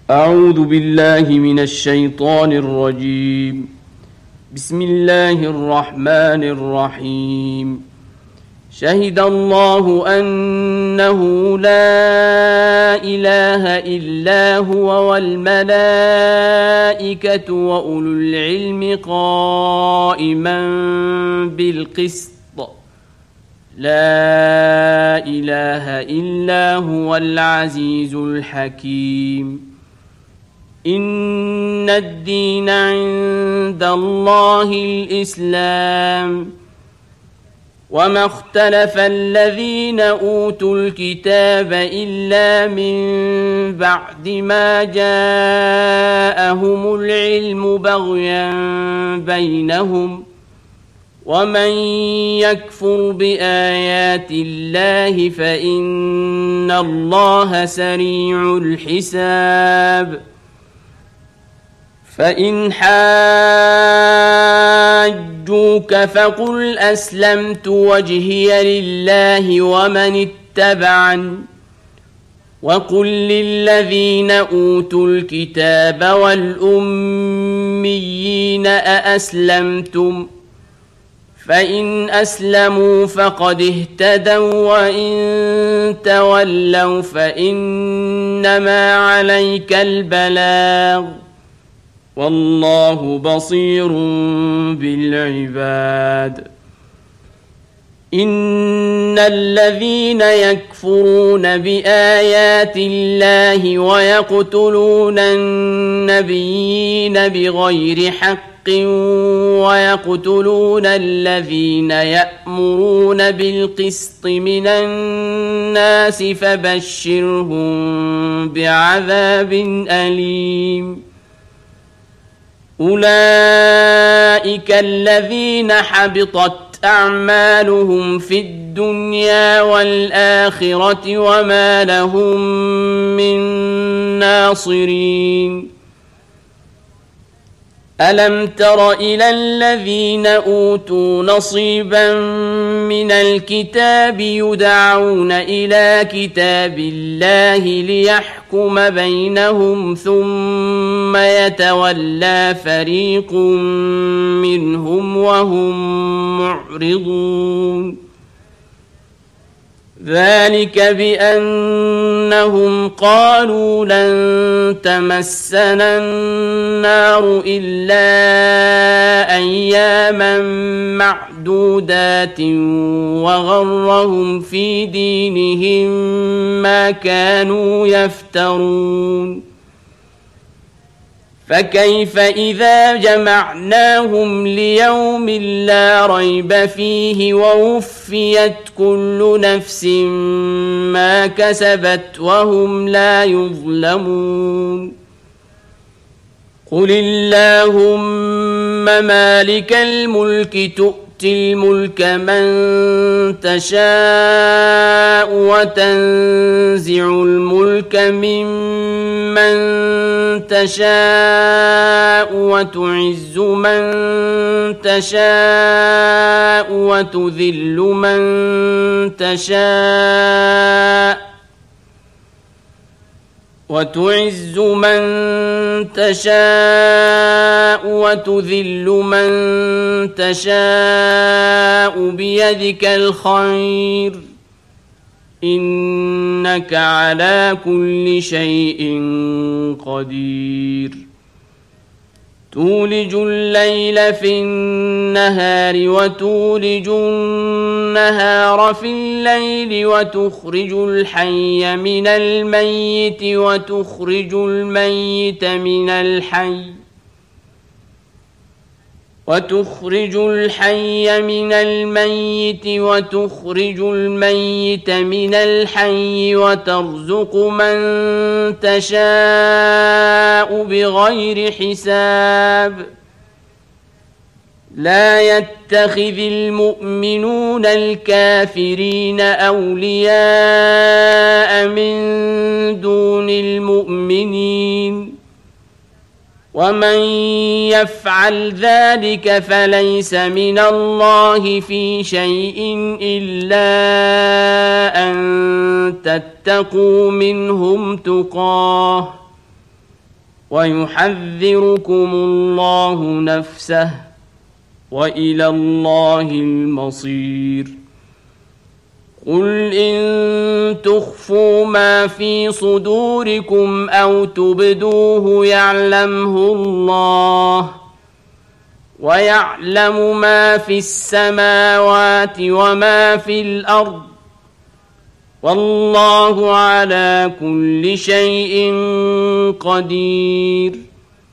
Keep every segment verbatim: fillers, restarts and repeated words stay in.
أعوذ بالله من الشيطان الرجيم. بسم الله الرحمن الرحيم. شهد الله أنه لا إله إلا هو والملائكة وأولو العلم قائما بالقسط لا إله إلا هو العزيز الحكيم. إن الدين عند الله الإسلام وما اختلف الذين أوتوا الكتاب إلا من بعد ما جاءهم العلم بغيا بينهم ومن يكفر بآيات الله فإن الله سريع الحساب. فإن حاجوك فقل أسلمت وجهي لله ومن اتبعني وقل للذين أوتوا الكتاب والأميين أأسلمتم فإن أسلموا فقد اهتدوا وإن تولوا فإنما عليك البلاغ والله بصير بالعباد. إن الذين يكفرون بآيات الله ويقتلون النبيين بغير حق ويقتلون الذين يأمرون بالقسط من الناس فبشرهم بعذاب أليم. أولئك الذين حبطت أعمالهم في الدنيا والآخرة وما لهم من ناصرين. ألم تر إلى الذين أوتوا نصيبا من الكتاب يدعون إلى كتاب الله ليحكم بينهم ثم يتولى فريق منهم وهم معرضون. ذلك بأنهم قالوا لن تمسنا النار إلا أياما معدودات وغرهم في دينهم ما كانوا يفترون. فكيف إذا جمعناهم ليوم لا ريب فيه ووفيت كل نفس ما كسبت وهم لا يظلمون. قل اللهم مالك الملك تؤتي الملك من تشاء وتنزع الملك ممن تشاء وتعز من تشاء وتذل من تشاء وتعز من تشاء وتذل من تشاء بيدك الخير إنك على كل شيء قدير. تولج الليل في النهار وتولج النهار في الليل وتخرج الحي من الميت وتخرج الميت من الحي وتخرج الحي من الميت وتخرج الميت من الحي وترزق من تشاء بغير حساب. لا يتخذ المؤمنون الكافرين أولياء من دون المؤمنين ومن يفعل ذلك فليس من الله في شيء إلا أن تتقوا منهم تقاه ويحذركم الله نفسه وإلى الله المصير. قل إن تخفوا ما في صدوركم أو تبدوه يعلمه الله ويعلم ما في السماوات وما في الأرض والله على كل شيء قدير.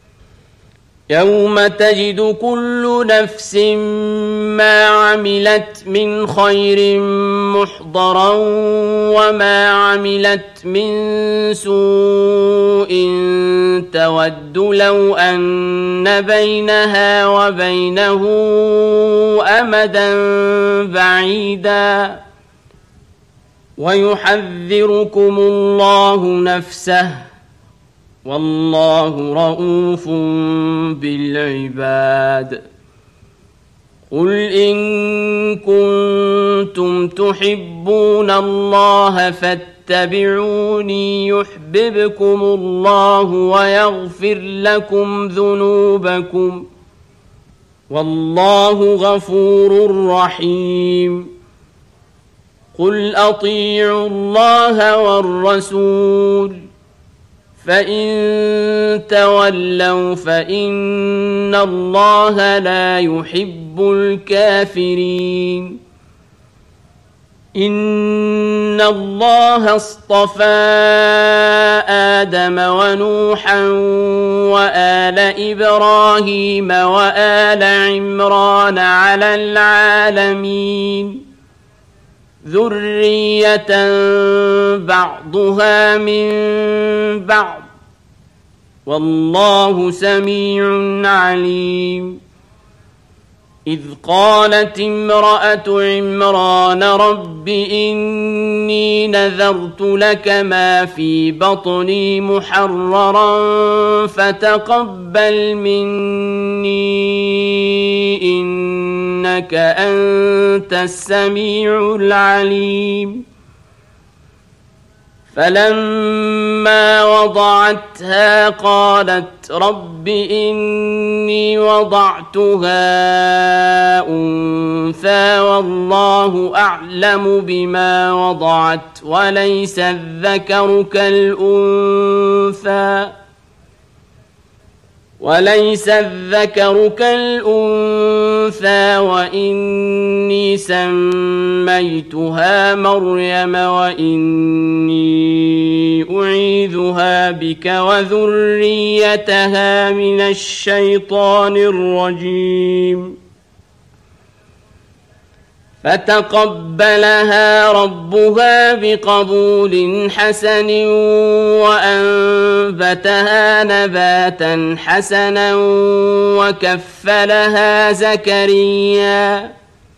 يوم تجد كل نفس ما عملت من خير محضرا وما عملت من سوء تود لو أن بينها وبينه أمدا بعيدا ويحذركم الله نفسه والله رؤوف بالعباد. قل إن كنتم تحبون الله فاتبعوني يحببكم الله ويغفر لكم ذنوبكم والله غفور رحيم. قل أطيعوا الله والرسول فإن تولوا فإن الله لا يحب الكافرين. إن الله اصطفى آدم ونوحا وآل إبراهيم وآل عمران على العالمين ذرية بعضها من بعض والله سميع عليم. إذ قالت امرأة عمران رب إني نذرت لك ما في بطني محررا فتقبل مني إنك أنت السميع العليم. فلما وضعتها قالت رب إني وضعتها أنثى والله أعلم بما وضعت وليس الذكر كالأنثى وليس الذكر كالأنثى وإني سميتها مريم وإني أعيذها بك وذريتها من الشيطان الرجيم. فتقبلها ربها بقبول حسن وأنبتها نباتا حسنا وكفلها زكريا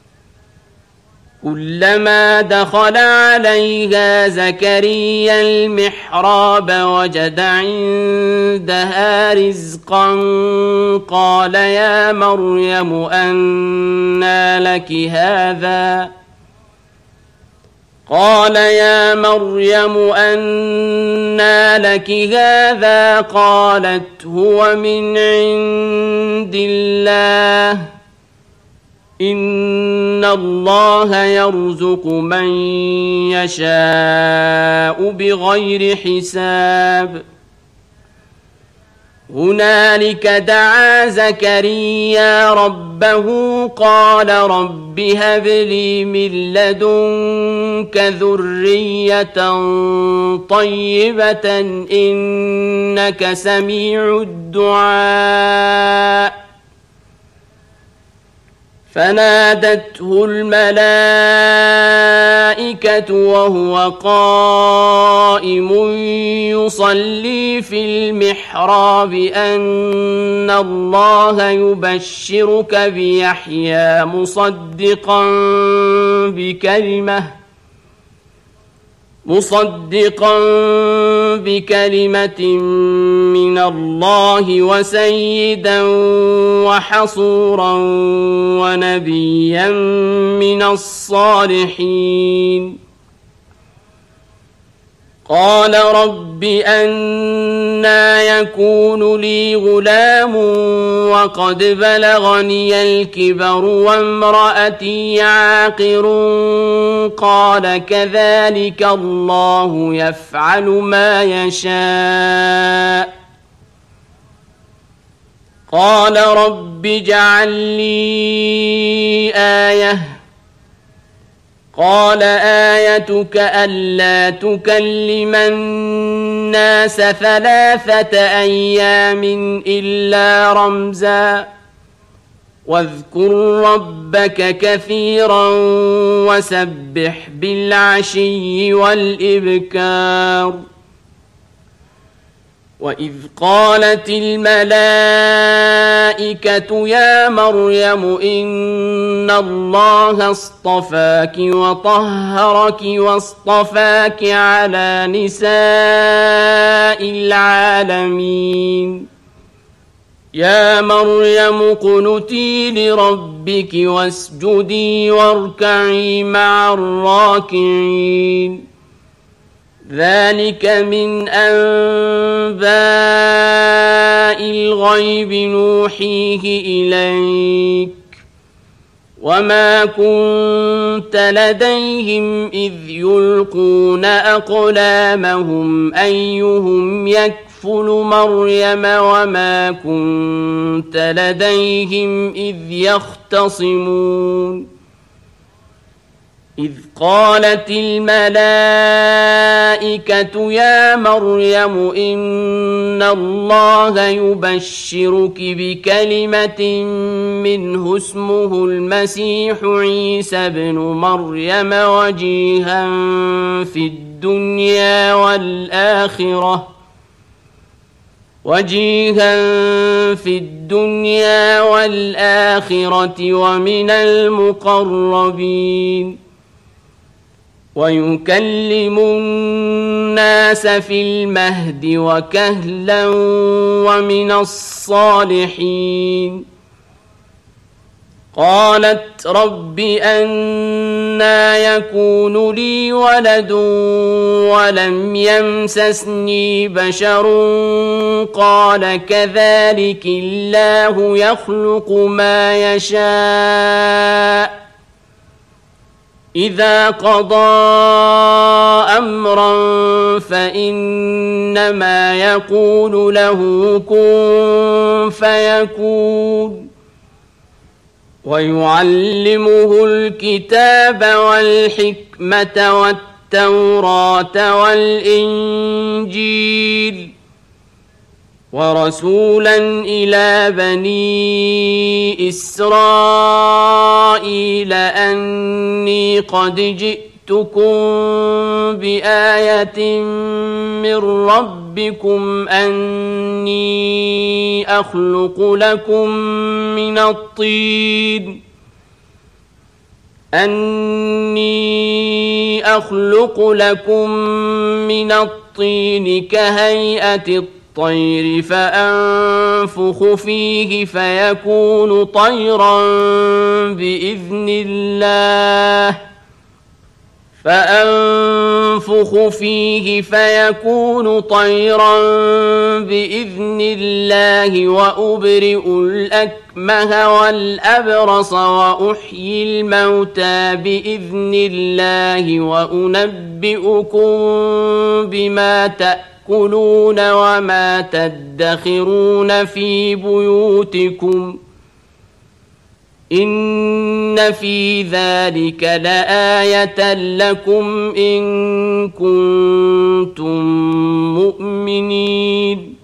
كلما دخل عليها زكريا المحراب وجد عندها رزقا قال يا مريم أنى لك هذا قال يا مريم أنى لك هذا قالت هو من عند الله إن الله يرزق من يشاء بغير حساب. هنالك دعا زكريا ربه قال رب هب لي من لدنك ذرية طيبة إنك سميع الدعاء. فنادته الملائكة وهو قائم يصلي في المحراب أن الله يبشرك بيحيى مصدقا بكلمة مصدقا بكلمة من الله وسيدا وحصورا ونبيا من الصالحين. قال رب أنى يكون لي غلام وقد بلغني الكبر وامرأتي عاقر قال كذلك الله يفعل ما يشاء قال رب اجعل لي آية قال آيتك ألا تكلم الناس ثلاثة أيام إلا رمزا واذكر ربك كثيرا وسبح بالعشي والإبكار وإذ قالت الملائكة يا مريم إن الله اصطفاك وطهرك واصطفاك على نساء العالمين يا مريم اقنتي لربك واسجدي واركعي مع الراكعين ذلك من أنباء الغيب نوحيه إليك وما كنت لديهم إذ يلقون أقلامهم أيهم يكفل مريم وما كنت لديهم إذ يختصمون إذ قالت الملائكة يا مريم إن الله يبشرك بكلمة منه اسمه المسيح عيسى ابن مريم وجيها في الدنيا والآخرة وجيها في الدنيا والآخرة ومن المقربين ويكلم الناس في المهد وكهلا ومن الصالحين قالت رب أنى يكون لي ولد ولم يمسسني بشر قال كذلك الله يخلق ما يشاء إذا قضى أمرا فإنما يقول له كن فيكون ويعلمه الكتاب والحكمة والتوراة والإنجيل ورسولا إلى بني إسرائيل أني قد جئتكم بآية من ربكم أني أخلق لكم من الطين أني أخلق لكم من الطين كهيئة الطين الطير فأنفخ فيه فيكون طيرا بإذن الله فأنفخ فيه فيكون طيرا بإذن الله وأبرئ الأكمه والأبرص وأحيي الموتى بإذن الله وأنبئكم بما تأكلون تأكلون وما تدخرون في بيوتكم إن في ذلك لآية لكم إن كنتم مؤمنين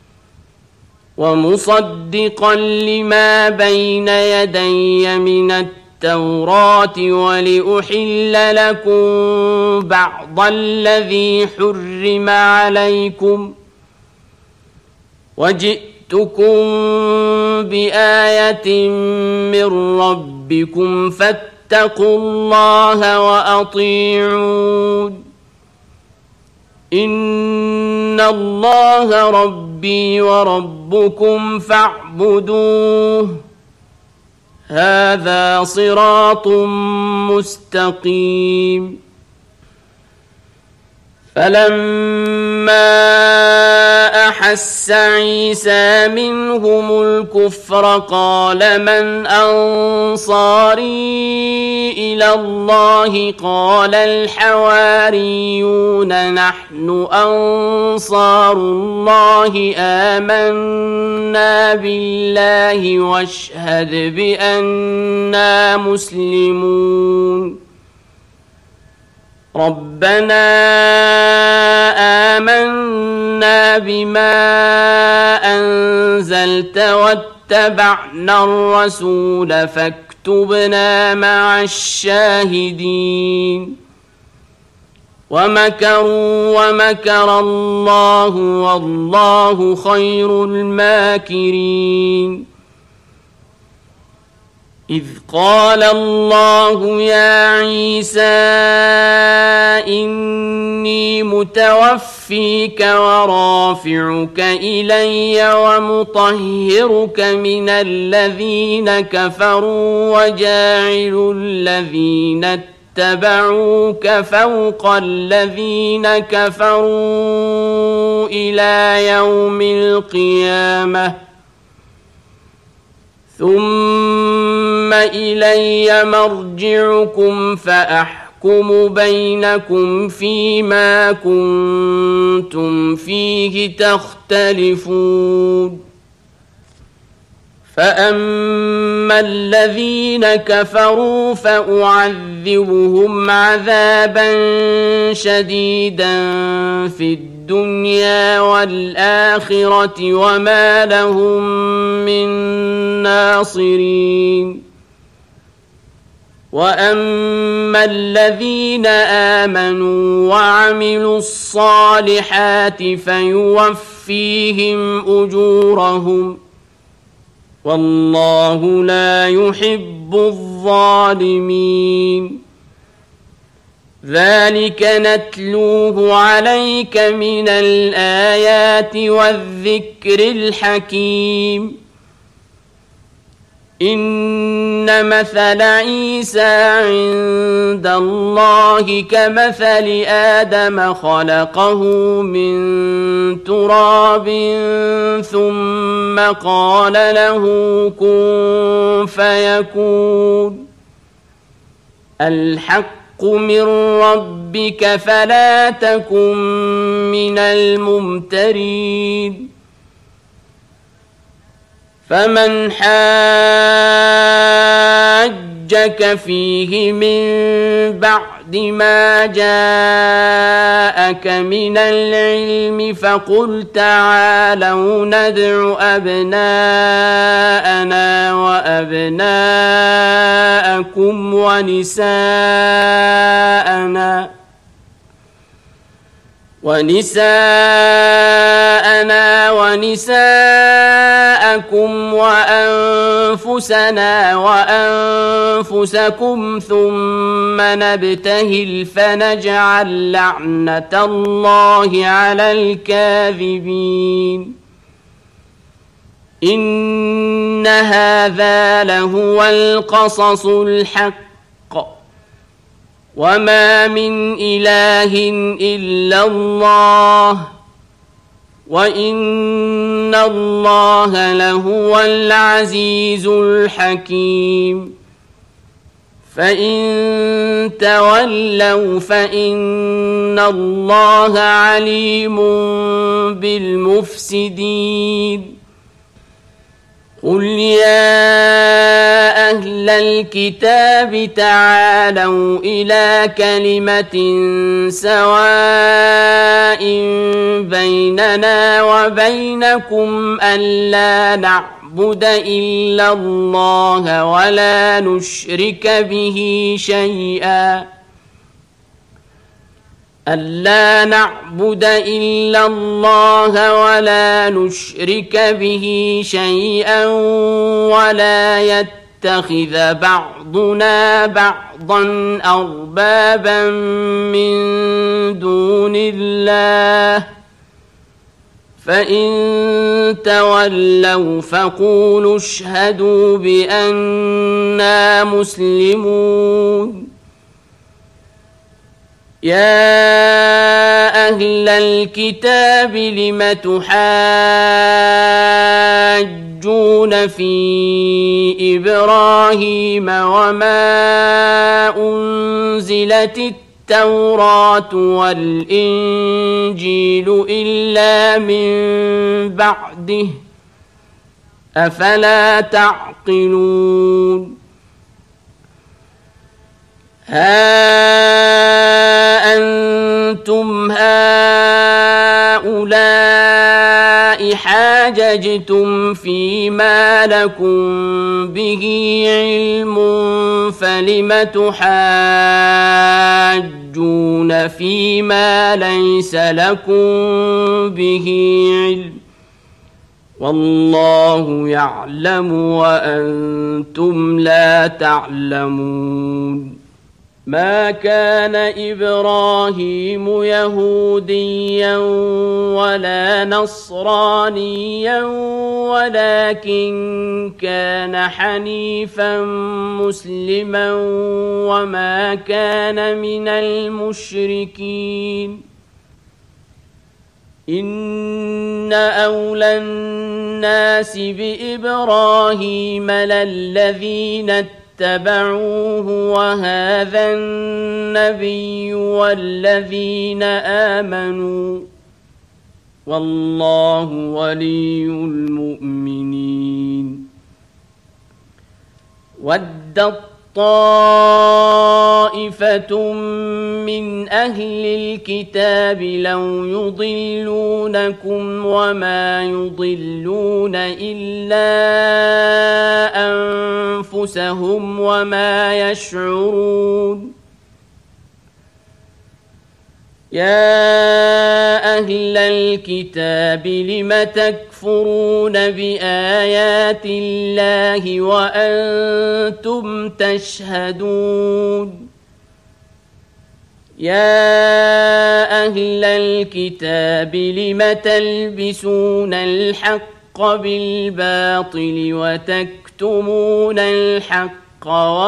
ومصدقا لما بين يدي من التوراة التوراة ولأحل لكم بعض الذي حرم عليكم وجئتكم بآية من ربكم فاتقوا الله وأطيعون إن الله ربي وربكم فاعبدوه هذا صراط مستقيم فلما أحس عيسى منهم الكفر قال من أنصاري إلى الله قال الحواريون نحن أنصار الله آمنا بالله واشهد بأننا مسلمون ربنا آمنا بما أنزلت واتبعنا الرسول فاكتبنا مع الشاهدين ومكروا ومكر الله والله خير الماكرين إذ قال الله يا عيسى إني متوفيك ورافعك إلي ومطهرك من الذين كفروا وجاعل الذين اتبعوك فوق الذين كفروا إلى يوم القيامة ثم إلي مرجعكم فأحكم بينكم فيما كنتم فيه تختلفون فأما الذين كفروا فأعذبهم عذابا شديدا في الدنيا والآخرة وما لهم من ناصرين وأما الذين آمنوا وعملوا الصالحات فيوفيهم أجورهم والله لا يحب الظالمين ذلك نتلوه عليك من الآيات والذكر الحكيم إن مثل عيسى عند الله كمثل آدم خلقه من تراب ثم قال له كن فيكون الحق من ربك فلا تكن من الممترين فمن حاجك فيه من بعد ما جاءك من العلم فقل تعالوا ندع أبناءنا وأبناءكم ونساءنا ونساءنا ونساءكم وأنفسنا وأنفسكم ثم نبتهل فنجعل لعنة الله على الكاذبين إن هذا لهو القصص الحق وما من إله إلا الله وإن الله لهو العزيز الحكيم فإن تولوا فإن الله عليم بالمفسدين قل يا أهل الكتاب تعالوا إلى كلمة سواء بيننا وبينكم ألا نعبد إلا الله ولا نشرك به شيئا ألا نعبد إلا الله ولا نشرك به شيئا ولا يتخذ بعضنا بعضا أربابا من دون الله فإن تولوا فقولوا اشهدوا بأننا مسلمون يا أهل الكتاب لم تحاجون في إبراهيم وما أنزلت التوراة والإنجيل إلا من بعده أفلا تعقلون ها أنتم هؤلاء حاججتم فيما لكم به علم فلم تحاجون فيما ليس لكم به علم والله يعلم وأنتم لا تعلمون ما كان إبراهيم يهوديا ولا نصرانيا ولكن كان حنيفا مسلما وما كان من المشركين إن أولى الناس بإبراهيم للذين اتبعوه وهذا النبي والذين آمنوا والله ولي المؤمنين ودت طائفة من أهل الكتاب لو يضلونكم وما يضلون إلا أنفسهم وما يشعرون يا أهل الكتاب لم تكفرون بآيات الله وأنتم تشهدون يا أهل الكتاب لم تلبسون الحق بالباطل وتكتمون الحق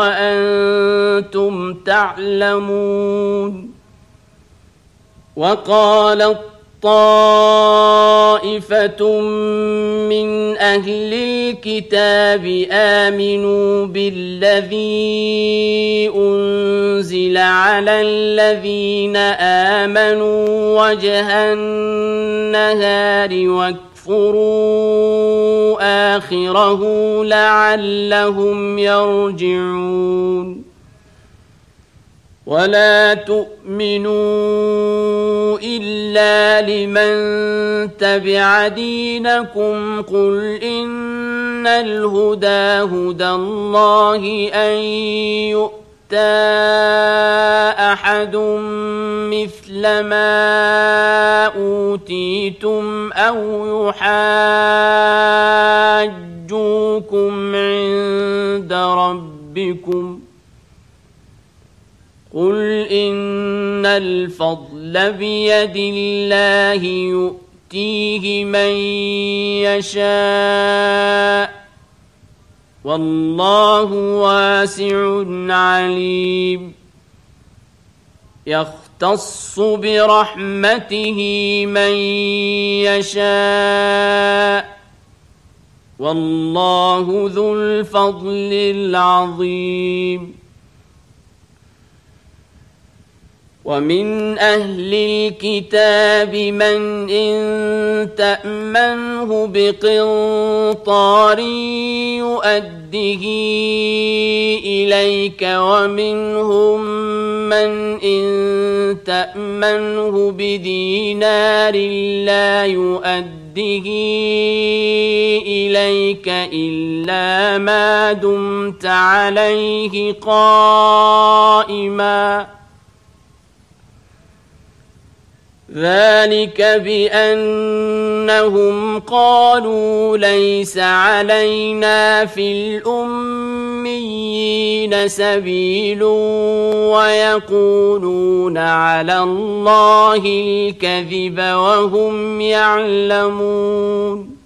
وأنتم تعلمون وقالت طائفة من أهل الكتاب آمنوا بالذي أنزل على الذين آمنوا وجه النهار واكفروا آخره لعلهم يرجعون ولا تؤمنوا إلا لمن تبع دينكم قل إن الهدى هدى الله أن يؤتى أحد مثل ما أوتيتم أو يحاجوكم عند ربكم قل إن الفضل بيد الله يؤتيه من يشاء والله واسع عليم يختص برحمته من يشاء والله ذو الفضل العظيم ومن أهل الكتاب من إن تأمنه بقنطار يؤده إليك ومنهم من إن تأمنه بدينار لا يؤده إليك إلا ما دمت عليه قائماً ذلك بأنهم قالوا ليس علينا في الأميين سبيل ويقولون على الله الكذب وهم يعلمون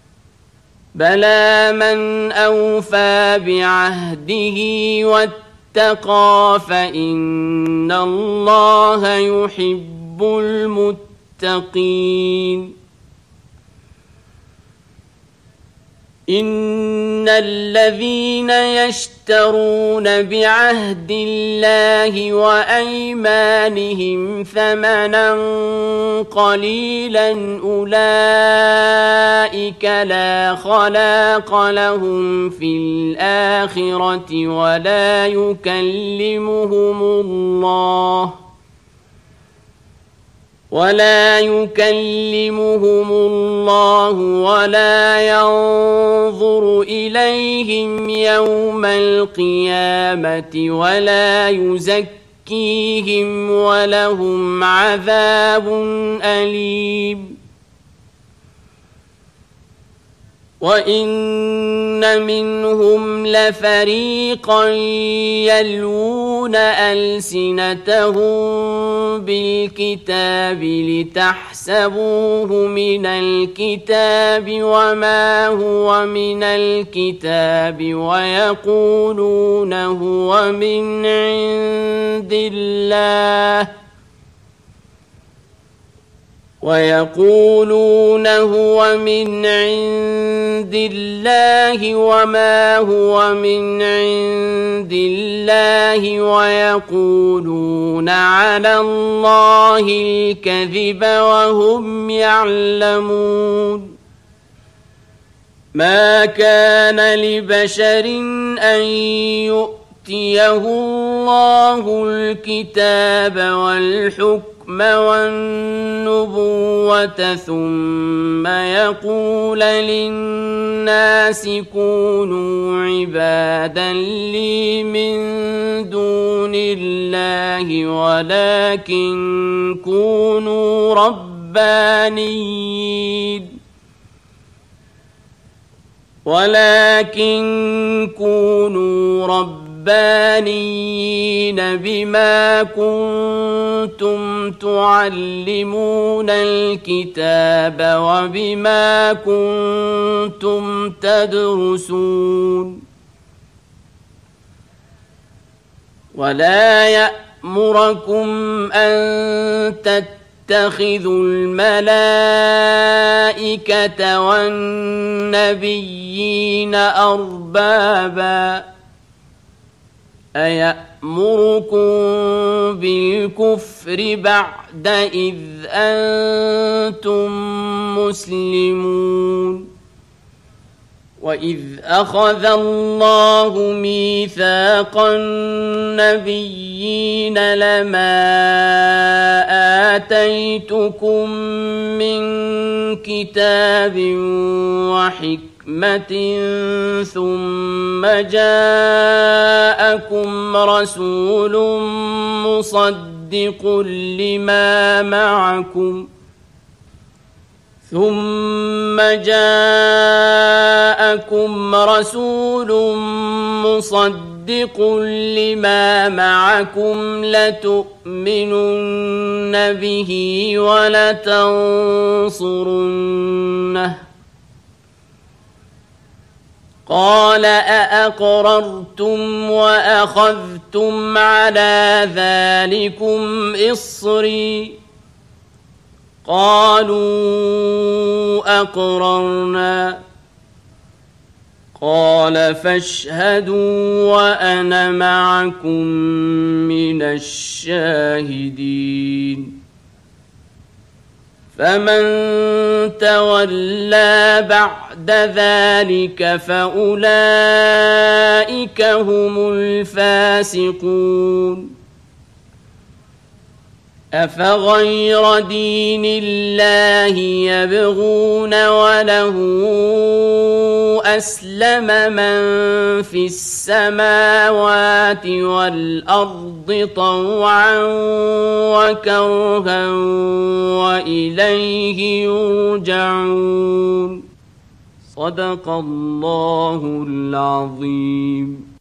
بلى من أوفى بعهده واتقى اتقى فإن الله يحب المتقين. إن الذين يشترون بعهد الله وأيمانهم ثمنا قليلا أولئك لا خلاق لهم في الآخرة ولا يكلمهم الله ولا يكلمهم الله ولا ينظر إليهم يوم القيامة ولا يزكيهم ولهم عذاب أليم. وإن منهم لفريقا يلوون ألسنتهم بالكتاب لتحسبوه من الكتاب وما هو من الكتاب ويقولون هو من عند الله ويقولون هو من عند الله وما هو من عند الله ويقولون على الله الكذب وهم يعلمون. ما كان لبشر أن يؤتيه الله الكتاب والحكم والنبوة ثم يقول للناس كونوا عبادا لي من دون الله ولكن كونوا ربانيين ولكن كونوا ربانيين ربانيين بما كنتم تعلمون الكتاب وبما كنتم تدرسون. ولا يأمركم أن تتخذوا الملائكة والنبيين أربابا أيأمركم بالكفر بعد إذ أنتم مسلمون. وإذ أخذ الله ميثاق النبيين لما آتيتكم من كتاب وحكمة ثم جاءكم رسول مصدق لما معكم ثم جاءكم رسول مصدق لما معكم لتؤمنن به ولتنصرنه قال أأقررتم وأخذتم على ذلكم إصري قالوا أقررنا قال فاشهدوا وأنا معكم من الشاهدين. فمن تولى بعد ذلك فأولئك هم الفاسقون. أفغير دين الله يبغون وله أسلم من في السماوات والأرض طوعا وكرها وإليه يرجعون. صدق الله العظيم.